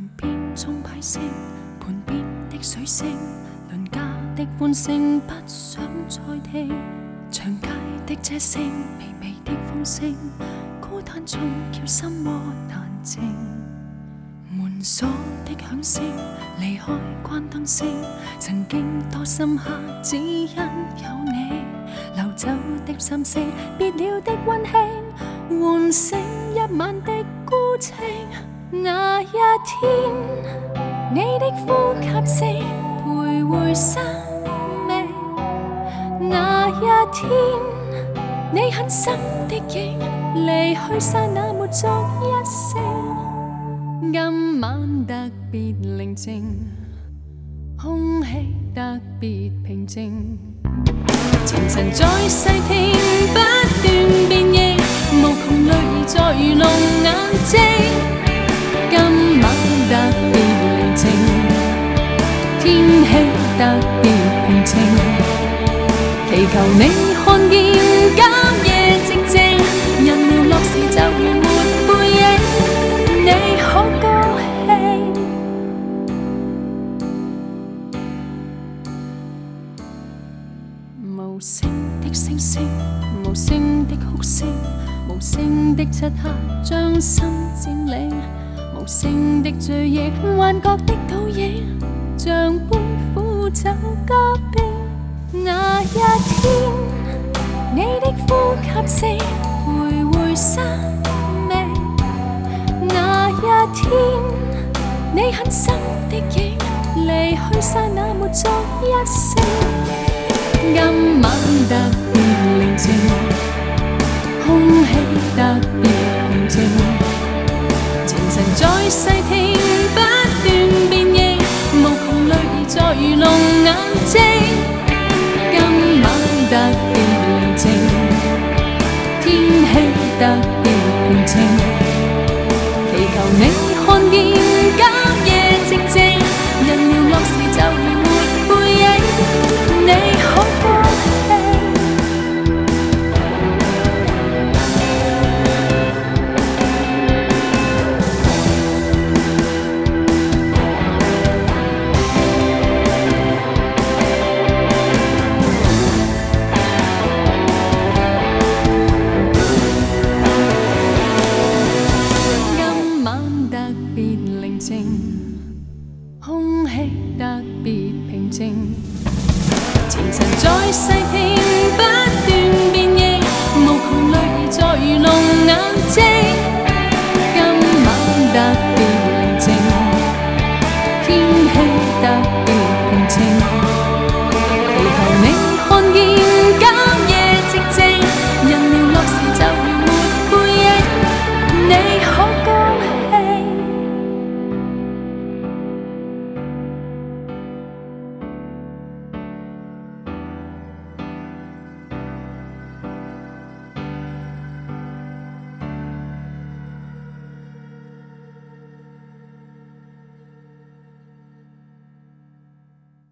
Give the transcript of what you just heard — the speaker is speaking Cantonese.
边中排聲，盤邊的水聲，鄰家的歡聲，不想再聽。長街的車聲，微微的風聲，孤單中叫心窩難靜。門鎖的響聲，離開關燈聲，曾經多深刻，只因有你。流走的心聲，別了的溫馨，喚醒一晚的孤清。那一天，你的呼吸聲徘徊生命。那一天，你很深的影離去剎那沒作一聲。今晚特別寧靜，空氣特別平靜。前塵再細聽，不斷變異，無窮淚兒在愚弄眼睛。今晚特別寧靜，天氣特別平靜。祈求你看見今夜靜靜，人寥落時就如沒背影，你可高興？無聲的星星，無聲的哭聲，無聲的漆黑將心佔領，無聲的醉意，幻覺的倒影，像杯苦酒加冰。那一天，你的呼吸聲徘徊生命。那一天，你很深的影離去剎那沒作一聲。今晚特別寧靜，空氣特別平靜。前塵再細聽，不斷變異，無窮淚兒在愚弄眼睛。今晚特別寧靜，天氣特別平靜。祈求你看見今夜靜靜，人寥落時就如沒背影，你可高興？空氣特別平靜，前塵再細聽，不斷變異，無窮淚兒在愚弄眼睛。